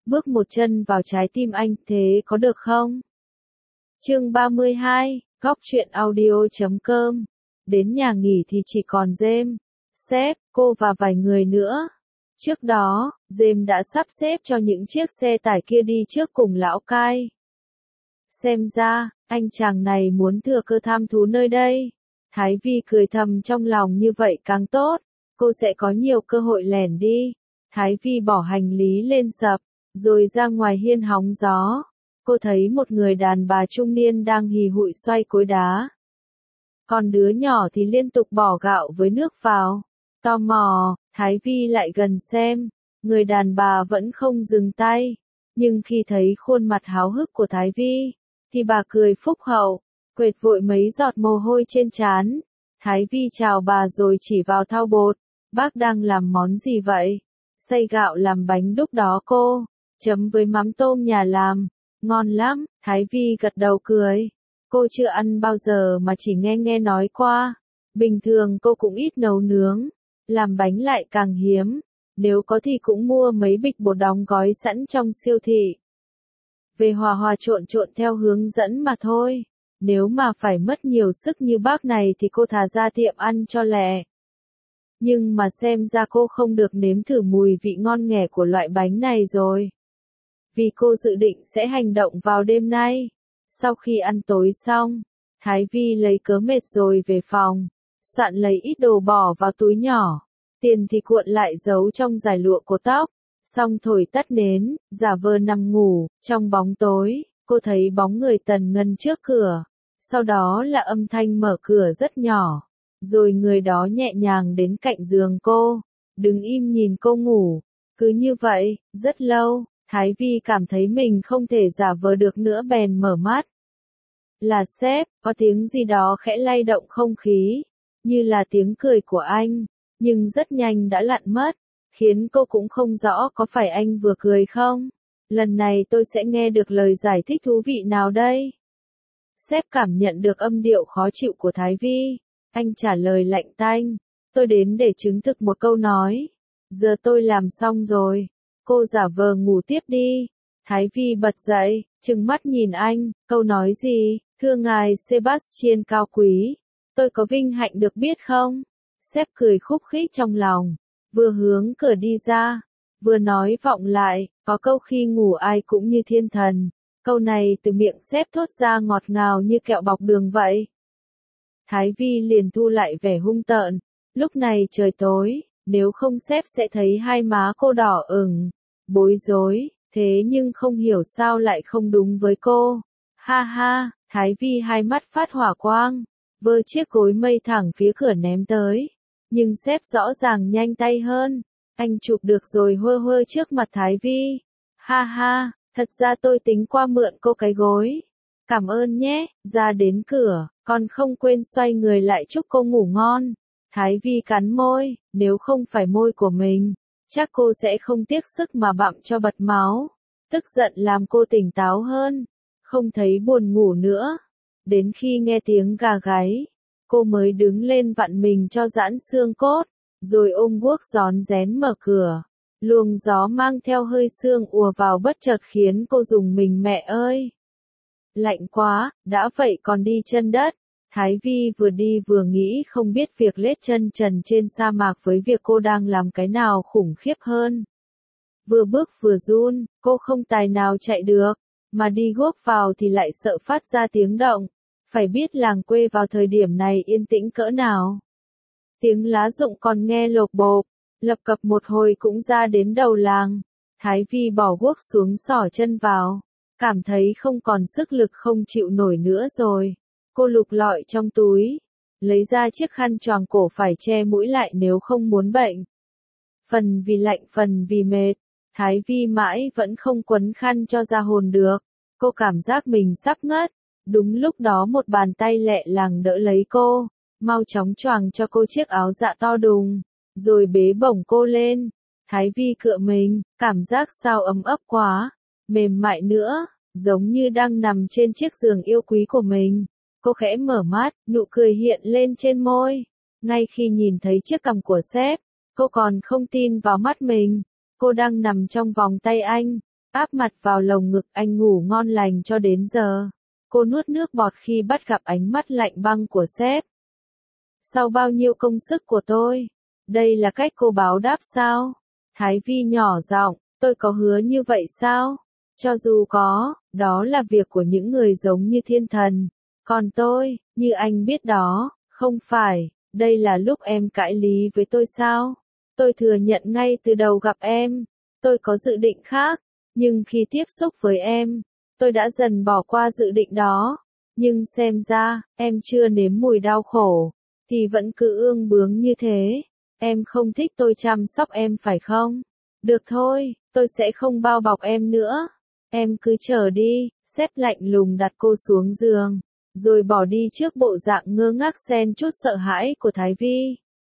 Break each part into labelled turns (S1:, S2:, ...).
S1: bước một chân vào trái tim anh, thế có được không? Chương 32, Góc truyện audio.com. Đến nhà nghỉ thì chỉ còn James, sếp, cô và vài người nữa. Trước đó, James đã sắp xếp cho những chiếc xe tải kia đi trước cùng lão cai. Xem ra, anh chàng này muốn thừa cơ tham thú nơi đây. Thái Vi cười thầm trong lòng, như vậy càng tốt, cô sẽ có nhiều cơ hội lẻn đi. Thái Vi bỏ hành lý lên sập, rồi ra ngoài hiên hóng gió. Cô thấy một người đàn bà trung niên đang hì hụi xoay cối đá. Còn đứa nhỏ thì liên tục bỏ gạo với nước vào. Tò mò, Thái Vi lại gần xem, người đàn bà vẫn không dừng tay. Nhưng khi thấy khuôn mặt háo hức của Thái Vi, thì bà cười phúc hậu, quệt vội mấy giọt mồ hôi trên trán. Thái Vi chào bà rồi chỉ vào thau bột. Bác đang làm món gì vậy? Xay gạo làm bánh đúc đó cô, chấm với mắm tôm nhà làm. Ngon lắm, Thái Vi gật đầu cười. Cô chưa ăn bao giờ mà chỉ nghe nói qua. Bình thường cô cũng ít nấu nướng, làm bánh lại càng hiếm. Nếu có thì cũng mua mấy bịch bột đóng gói sẵn trong siêu thị. Về hòa hòa trộn theo hướng dẫn mà thôi. Nếu mà phải mất nhiều sức như bác này thì cô thà ra tiệm ăn cho lẹ. Nhưng mà xem ra cô không được nếm thử mùi vị ngon nghẻ của loại bánh này rồi. Vì cô dự định sẽ hành động vào đêm nay. Sau khi ăn tối xong, Thái Vi lấy cớ mệt rồi về phòng, soạn lấy ít đồ bỏ vào túi nhỏ. Tiền thì cuộn lại giấu trong dải lụa của tóc. Xong thổi tắt nến, giả vờ nằm ngủ. Trong bóng tối, cô thấy bóng người Tần Ngân trước cửa. Sau đó là âm thanh mở cửa rất nhỏ. Rồi người đó nhẹ nhàng đến cạnh giường cô, đứng im nhìn cô ngủ. Cứ như vậy, rất lâu, Thái Vi cảm thấy mình không thể giả vờ được nữa bèn mở mắt. Là sếp, có tiếng gì đó khẽ lay động không khí, như là tiếng cười của anh, nhưng rất nhanh đã lặn mất, khiến cô cũng không rõ có phải anh vừa cười không. Lần này tôi sẽ nghe được lời giải thích thú vị nào đây? Sếp cảm nhận được âm điệu khó chịu của Thái Vi. Anh trả lời lạnh tanh, tôi đến để chứng thực một câu nói. Giờ tôi làm xong rồi. Cô giả vờ ngủ tiếp đi. Thái Vi bật dậy, trừng mắt nhìn anh, câu nói gì? Thưa ngài Sebastian cao quý, tôi có vinh hạnh được biết không? Sếp cười khúc khích trong lòng, vừa hướng cửa đi ra, vừa nói vọng lại, có câu khi ngủ ai cũng như thiên thần. Câu này từ miệng sếp thốt ra ngọt ngào như kẹo bọc đường vậy. Thái Vi liền thu lại vẻ hung tợn, lúc này trời tối, nếu không sếp sẽ thấy hai má cô đỏ ửng, bối rối, thế nhưng không hiểu sao lại không đúng với cô. Ha ha, Thái Vi hai mắt phát hỏa quang, vơ chiếc gối mây thẳng phía cửa ném tới. Nhưng sếp rõ ràng nhanh tay hơn, anh chụp được rồi hơ trước mặt Thái Vi. Ha ha, thật ra tôi tính qua mượn cô cái gối. Cảm ơn nhé, ra đến cửa, còn không quên xoay người lại chúc cô ngủ ngon. Thái Vi cắn môi, nếu không phải môi của mình, chắc cô sẽ không tiếc sức mà bặm cho bật máu. Tức giận làm cô tỉnh táo hơn, không thấy buồn ngủ nữa. Đến khi nghe tiếng gà gáy, cô mới đứng lên vặn mình cho giãn xương cốt, rồi ôm guốc rón rén mở cửa. Luồng gió mang theo hơi sương ùa vào bất chợt khiến cô rùng mình, mẹ ơi! Lạnh quá, đã vậy còn đi chân đất. Thái Vi vừa đi vừa nghĩ không biết việc lết chân trần trên sa mạc với việc cô đang làm cái nào khủng khiếp hơn. Vừa bước vừa run, cô không tài nào chạy được, mà đi guốc vào thì lại sợ phát ra tiếng động. Phải biết làng quê vào thời điểm này yên tĩnh cỡ nào. Tiếng lá rụng còn nghe lộp bộp, lập cập một hồi cũng ra đến đầu làng. Thái Vi bỏ guốc xuống xỏ chân vào, cảm thấy không còn sức lực không chịu nổi nữa rồi. Cô lục lọi trong túi, lấy ra chiếc khăn choàng cổ phải che mũi lại nếu không muốn bệnh. Phần vì lạnh phần vì mệt, Thái Vi mãi vẫn không quấn khăn cho ra hồn được. Cô cảm giác mình sắp ngất. Đúng lúc đó một bàn tay lẹ làng đỡ lấy cô, mau chóng choàng cho cô chiếc áo dạ to đùng, rồi bế bổng cô lên. Thái Vi cựa mình, cảm giác sao ấm ấp quá, mềm mại nữa, giống như đang nằm trên chiếc giường yêu quý của mình. Cô khẽ mở mắt, nụ cười hiện lên trên môi. Ngay khi nhìn thấy chiếc cằm của sếp, cô còn không tin vào mắt mình. Cô đang nằm trong vòng tay anh, áp mặt vào lồng ngực anh ngủ ngon lành cho đến giờ. Cô nuốt nước bọt khi bắt gặp ánh mắt lạnh băng của sếp. Sau bao nhiêu công sức của tôi, đây là cách cô báo đáp sao? Thái Vi nhỏ giọng, tôi có hứa như vậy sao? Cho dù có, đó là việc của những người giống như thiên thần. Còn tôi, như anh biết đó, không phải, đây là lúc em cãi lý với tôi sao? Tôi thừa nhận ngay từ đầu gặp em, tôi có dự định khác, nhưng khi tiếp xúc với em, tôi đã dần bỏ qua dự định đó. Nhưng xem ra, em chưa nếm mùi đau khổ, thì vẫn cứ ương bướng như thế. Em không thích tôi chăm sóc em phải không? Được thôi, tôi sẽ không bao bọc em nữa. Em cứ chờ đi, sếp lạnh lùng đặt cô xuống giường, rồi bỏ đi trước bộ dạng ngơ ngác xen chút sợ hãi của Thái Vi.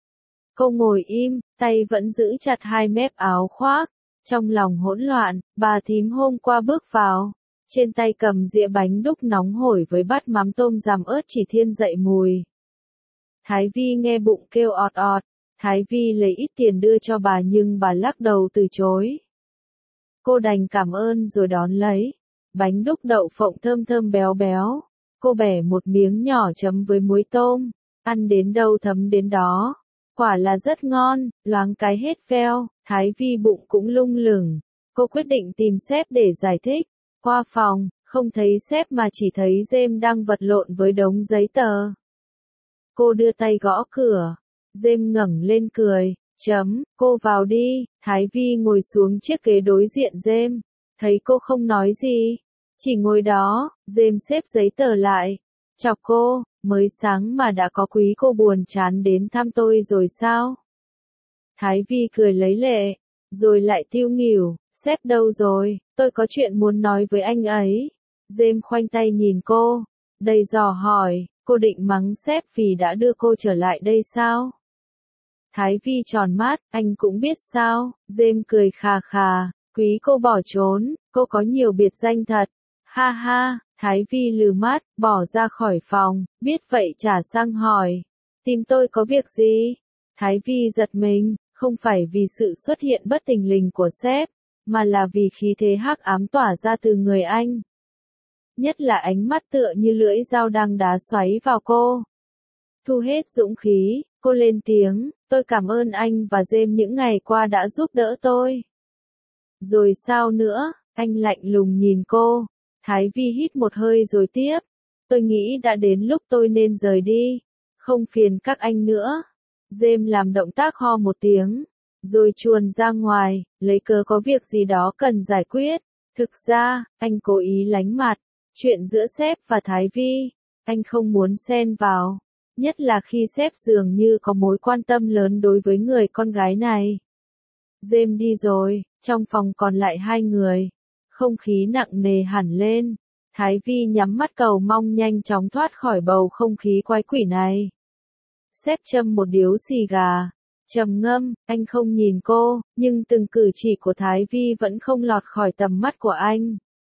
S1: Cô ngồi im, tay vẫn giữ chặt hai mép áo khoác. Trong lòng hỗn loạn, bà thím hôm qua bước vào. Trên tay cầm dĩa bánh đúc nóng hổi với bát mắm tôm rằm ớt chỉ thiên dậy mùi. Thái Vi nghe bụng kêu ọt ọt. Thái Vi lấy ít tiền đưa cho bà nhưng bà lắc đầu từ chối. Cô đành cảm ơn rồi đón lấy. Bánh đúc đậu phộng thơm thơm béo béo. Cô bẻ một miếng nhỏ chấm với muối tôm. Ăn đến đâu thấm đến đó. Quả là rất ngon, loáng cái hết veo. Thái Vi bụng cũng lung lửng. Cô quyết định tìm sếp để giải thích. Qua phòng, không thấy sếp mà chỉ thấy James đang vật lộn với đống giấy tờ. Cô đưa tay gõ cửa. James ngẩng lên cười. Cô vào đi. Thái Vi ngồi xuống chiếc ghế đối diện James. Thấy cô không nói gì, chỉ ngồi đó. James xếp giấy tờ lại. Chọc cô, mới sáng mà đã có quý cô buồn chán đến thăm tôi rồi sao? Thái Vi cười lấy lệ, rồi lại tiêu nghỉu. Sếp đâu rồi, tôi có chuyện muốn nói với anh ấy. James khoanh tay nhìn cô, đầy dò hỏi, cô định mắng sếp vì đã đưa cô trở lại đây sao? Thái Vi tròn mắt, anh cũng biết sao? James cười khà khà, quý cô bỏ trốn, cô có nhiều biệt danh thật. Ha ha, Thái Vi lừ mắt, bỏ ra khỏi phòng, biết vậy trả sang hỏi. Tìm tôi có việc gì? Thái Vi giật mình, không phải vì sự xuất hiện bất thình lình của sếp, mà là vì khí thế hắc ám tỏa ra từ người anh. Nhất là ánh mắt tựa như lưỡi dao đang đá xoáy vào cô. Thu hết dũng khí, cô lên tiếng, tôi cảm ơn anh và James những ngày qua đã giúp đỡ tôi. Rồi sao nữa? Anh lạnh lùng nhìn cô. Thái Vi hít một hơi rồi tiếp. Tôi nghĩ đã đến lúc tôi nên rời đi. Không phiền các anh nữa. James làm động tác ho một tiếng, rồi chuồn ra ngoài, lấy cớ có việc gì đó cần giải quyết. Thực ra, anh cố ý lánh mặt. Chuyện giữa sếp và Thái Vi, anh không muốn xen vào. Nhất là khi sếp dường như có mối quan tâm lớn đối với người con gái này. James đi rồi, trong phòng còn lại hai người. Không khí nặng nề hẳn lên. Thái Vi nhắm mắt cầu mong nhanh chóng thoát khỏi bầu không khí quái quỷ này. Sếp châm một điếu xì gà. Trầm ngâm, anh không nhìn cô, nhưng từng cử chỉ của Thái Vi vẫn không lọt khỏi tầm mắt của anh.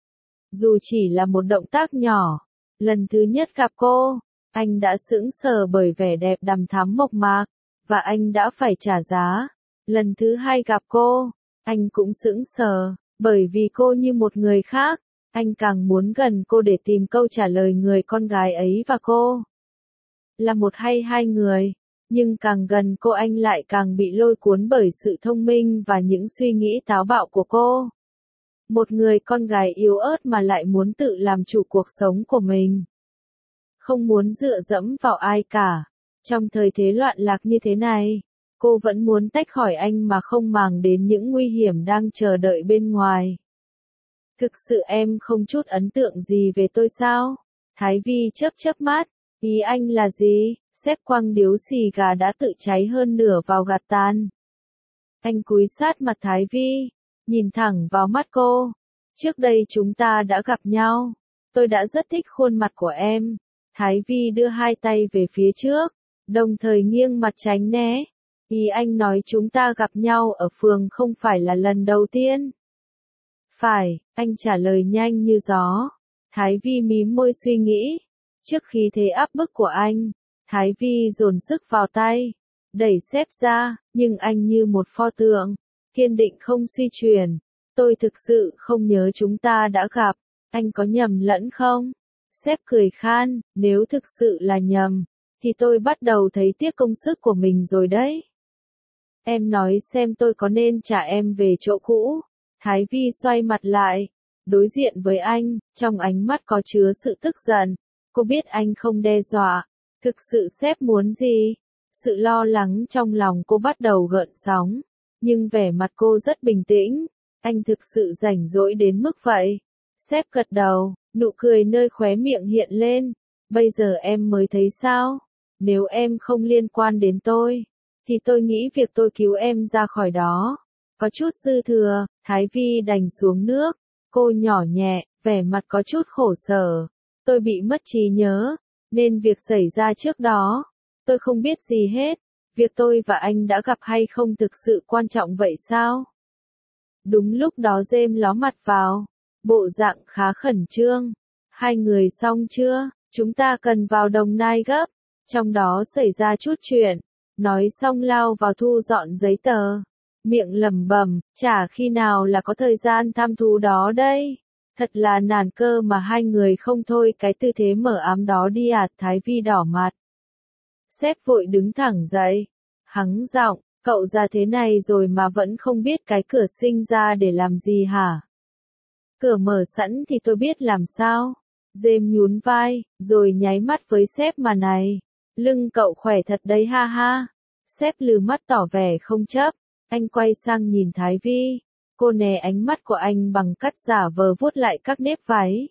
S1: Dù chỉ là một động tác nhỏ. Lần thứ nhất gặp cô, anh đã sững sờ bởi vẻ đẹp đằm thắm mộc mạc, và anh đã phải trả giá. Lần thứ hai gặp cô, anh cũng sững sờ, bởi vì cô như một người khác. Anh càng muốn gần cô để tìm câu trả lời người con gái ấy và cô. Là một hay hai người, nhưng càng gần cô anh lại càng bị lôi cuốn bởi sự thông minh và những suy nghĩ táo bạo của cô. Một người con gái yếu ớt mà lại muốn tự làm chủ cuộc sống của mình. Không muốn dựa dẫm vào ai cả. Trong thời thế loạn lạc như thế này, cô vẫn muốn tách khỏi anh mà không màng đến những nguy hiểm đang chờ đợi bên ngoài. Thực sự em không chút ấn tượng gì về tôi sao? Thái Vi chớp mắt. Ý anh là gì? Sếp quăng điếu xì gà đã tự cháy hơn nửa vào gạt tàn. Anh cúi sát mặt Thái Vi, nhìn thẳng vào mắt cô. Trước đây chúng ta đã gặp nhau. Tôi đã rất thích khuôn mặt của em. Thái Vi đưa hai tay về phía trước, đồng thời nghiêng mặt tránh né. Ý anh nói chúng ta gặp nhau ở phường không phải là lần đầu tiên. Phải, anh trả lời nhanh như gió. Thái Vi mím môi suy nghĩ. Trước khi thế áp bức của anh, Thái Vi dồn sức vào tay, đẩy sếp ra, nhưng anh như một pho tượng, kiên định không suy chuyển. Tôi thực sự không nhớ chúng ta đã gặp, anh có nhầm lẫn không? Sếp cười khan, nếu thực sự là nhầm, thì tôi bắt đầu thấy tiếc công sức của mình rồi đấy. Em nói xem tôi có nên trả em về chỗ cũ. Thái Vi xoay mặt lại, đối diện với anh, trong ánh mắt có chứa sự tức giận. Cô biết anh không đe dọa. Thực sự sếp muốn gì? Sự lo lắng trong lòng cô bắt đầu gợn sóng. Nhưng vẻ mặt cô rất bình tĩnh. Anh thực sự rảnh rỗi đến mức vậy. Sếp gật đầu, nụ cười nơi khóe miệng hiện lên. Bây giờ em mới thấy sao? Nếu em không liên quan đến tôi, thì tôi nghĩ việc tôi cứu em ra khỏi đó có chút dư thừa. Thái Vi đành xuống nước. Cô nhỏ nhẹ, vẻ mặt có chút khổ sở. Tôi bị mất trí nhớ, nên việc xảy ra trước đó, tôi không biết gì hết. Việc tôi và anh đã gặp hay không thực sự quan trọng vậy sao? Đúng lúc đó James ló mặt vào, bộ dạng khá khẩn trương. Hai người xong chưa? Chúng ta cần vào Đồng Nai gấp. Trong đó xảy ra chút chuyện. Nói xong lao vào thu dọn giấy tờ. Miệng lẩm bẩm, chả khi nào là có thời gian tham thú đó đây. Thật là nản cơ mà hai người không thôi cái tư thế mở ám đó đi à. Thái Vi đỏ mặt. Sếp vội đứng thẳng dậy. Hắng giọng, cậu già thế này rồi mà vẫn không biết cái cửa sinh ra để làm gì hả? Cửa mở sẵn thì tôi biết làm sao. James nhún vai, rồi nháy mắt với sếp mà này. Lưng cậu khỏe thật đấy ha ha. Sếp lừ mắt tỏ vẻ không chấp. Anh quay sang nhìn Thái Vi. Cô né ánh mắt của anh bằng cách giả vờ vuốt lại các nếp váy.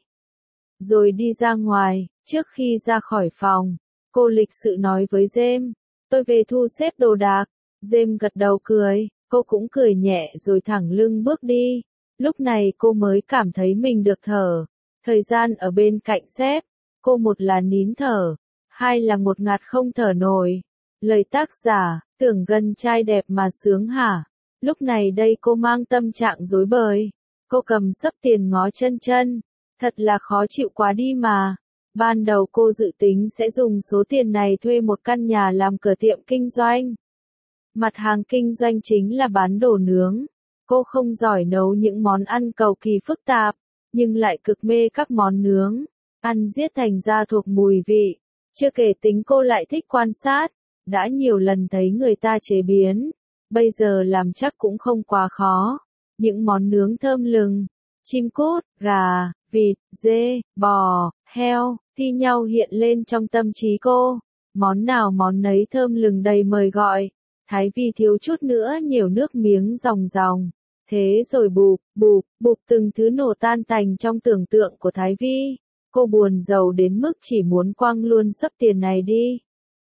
S1: Rồi đi ra ngoài. Trước khi ra khỏi phòng, cô lịch sự nói với James. Tôi về thu xếp đồ đạc. James gật đầu cười. Cô cũng cười nhẹ rồi thẳng lưng bước đi. Lúc này cô mới cảm thấy mình được thở. Thời gian ở bên cạnh sếp, cô một là nín thở, hai là một ngạt không thở nổi. Lời tác giả, tưởng gần trai đẹp mà sướng hả? Lúc này đây cô mang tâm trạng rối bời. Cô cầm xấp tiền ngó chân chân. Thật là khó chịu quá đi mà. Ban đầu cô dự tính sẽ dùng số tiền này thuê một căn nhà làm cửa tiệm kinh doanh. Mặt hàng kinh doanh chính là bán đồ nướng. Cô không giỏi nấu những món ăn cầu kỳ phức tạp, nhưng lại cực mê các món nướng. Ăn giết thành ra thuộc mùi vị. Chưa kể tính cô lại thích quan sát. Đã nhiều lần thấy người ta chế biến. Bây giờ làm chắc cũng không quá khó. Những món nướng thơm lừng. Chim cút, gà, vịt, dê, bò, heo, thi nhau hiện lên trong tâm trí cô. Món nào món nấy thơm lừng đầy mời gọi. Thái Vi thiếu chút nữa nhiều nước miếng ròng ròng. Thế rồi bụp, bụp, bụp từng thứ nổ tan tành trong tưởng tượng của Thái Vi. Cô buồn rầu đến mức chỉ muốn quăng luôn xấp tiền này đi.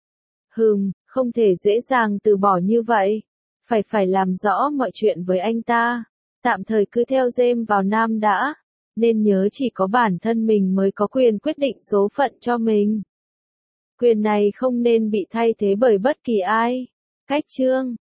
S1: Không thể dễ dàng từ bỏ như vậy. Phải làm rõ mọi chuyện với anh ta. Tạm thời cứ theo James vào Nam đã. Nên nhớ chỉ có bản thân mình mới có quyền quyết định số phận cho mình. Quyền này không nên bị thay thế bởi bất kỳ ai. Cách chương